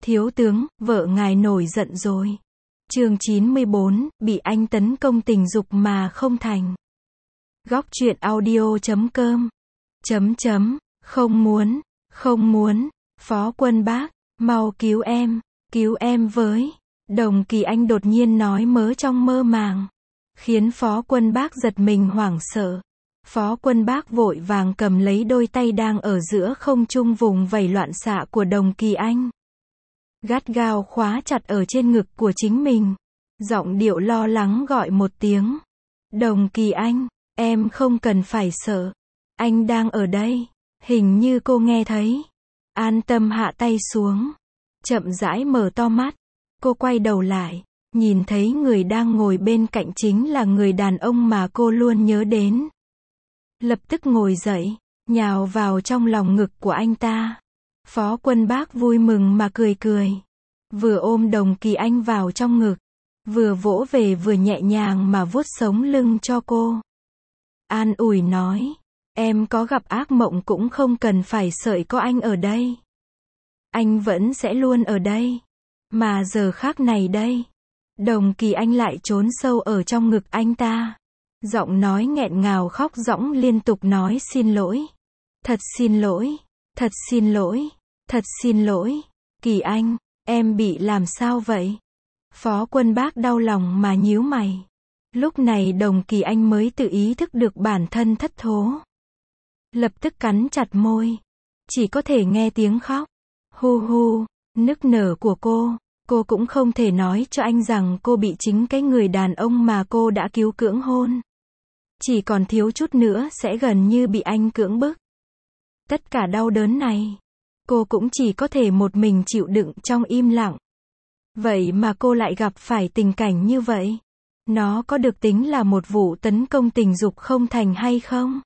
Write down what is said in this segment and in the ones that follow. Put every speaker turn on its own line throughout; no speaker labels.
Thiếu tướng, vợ ngài nổi giận rồi. Chương 94, bị anh tấn công tình dục mà không thành. Góc truyện audio.com. Không muốn, Phó Quân Bác, mau cứu em với. Đồng Kỳ Anh đột nhiên nói mớ trong mơ màng, khiến Phó Quân Bác giật mình hoảng sợ. Phó Quân Bác vội vàng cầm lấy đôi tay đang ở giữa không trung vùng vẫy loạn xạ của Đồng Kỳ Anh, gắt gao khóa chặt ở trên ngực của chính mình. Giọng điệu lo lắng gọi một tiếng. Đồng Kỳ Anh, em không cần phải sợ. Anh đang ở đây. Hình như cô nghe thấy. An tâm hạ tay xuống. Chậm rãi mở to mắt. Cô quay đầu lại. Nhìn thấy người đang ngồi bên cạnh chính là người đàn ông mà cô luôn nhớ đến. Lập tức ngồi dậy, nhào vào trong lòng ngực của anh ta. Phó Quân Bác vui mừng mà cười. Vừa ôm Đồng Kỳ Anh vào trong ngực, vừa vỗ về vừa nhẹ nhàng mà vuốt sống lưng cho cô. An ủi nói, em có gặp ác mộng cũng không cần phải sợ, có anh ở đây. Anh vẫn sẽ luôn ở đây. Mà giờ khác này đây. Đồng Kỳ Anh lại trốn sâu ở trong ngực anh ta. Giọng nói nghẹn ngào khóc rõng liên tục nói xin lỗi. Thật xin lỗi. Thật xin lỗi. Thật xin lỗi. Kỳ Anh, em bị làm sao vậy? Phó Quân Bác đau lòng mà nhíu mày. Lúc này Đồng Kỳ Anh mới tự ý thức được bản thân thất thố. Lập tức cắn chặt môi. Chỉ có thể nghe tiếng khóc. Hu hu, nức nở của cô. Cô cũng không thể nói cho anh rằng cô bị chính cái người đàn ông mà cô đã cứu cưỡng hôn. Chỉ còn thiếu chút nữa sẽ gần như bị anh cưỡng bức. Tất cả đau đớn này, cô cũng chỉ có thể một mình chịu đựng trong im lặng. Vậy mà cô lại gặp phải tình cảnh như vậy. Nó có được tính là một vụ tấn công tình dục không thành hay không?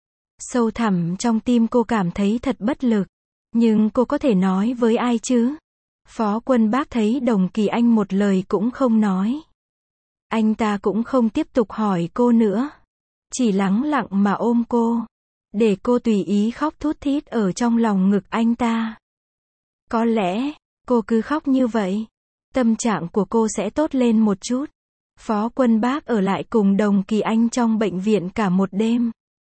Sâu thẳm trong tim cô cảm thấy thật bất lực. Nhưng cô có thể nói với ai chứ? Phó Quân Bác thấy Đồng Kỳ Anh một lời cũng không nói. Anh ta cũng không tiếp tục hỏi cô nữa. Chỉ lắng lặng mà ôm cô. Để cô tùy ý khóc thút thít ở trong lòng ngực anh ta. Có lẽ, cô cứ khóc như vậy, tâm trạng của cô sẽ tốt lên một chút. Phó Quân Bác ở lại cùng Đồng Kỳ Anh trong bệnh viện cả một đêm.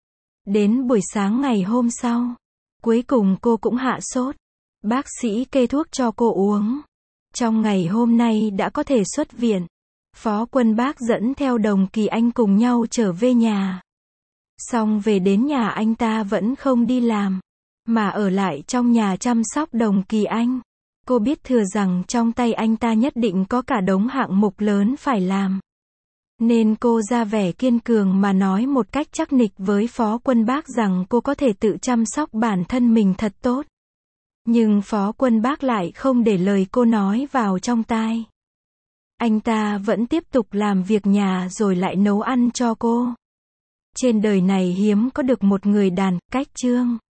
Đến buổi sáng ngày hôm sau, cuối cùng cô cũng hạ sốt. Bác sĩ kê thuốc cho cô uống. Trong ngày hôm nay đã có thể xuất viện. Phó Quân Bác dẫn theo Đồng Kỳ Anh cùng nhau trở về nhà. Xong về đến nhà anh ta vẫn không đi làm, mà ở lại trong nhà chăm sóc Đồng Kỳ Anh. Cô biết thừa rằng trong tay anh ta nhất định có cả đống hạng mục lớn phải làm. Nên cô ra vẻ kiên cường mà nói một cách chắc nịch với Phó Quân Bác rằng cô có thể tự chăm sóc bản thân mình thật tốt. Nhưng Phó Quân Bác lại không để lời cô nói vào trong tai. Anh ta vẫn tiếp tục làm việc nhà rồi lại nấu ăn cho cô. Trên đời này hiếm có được một người đàn cách trương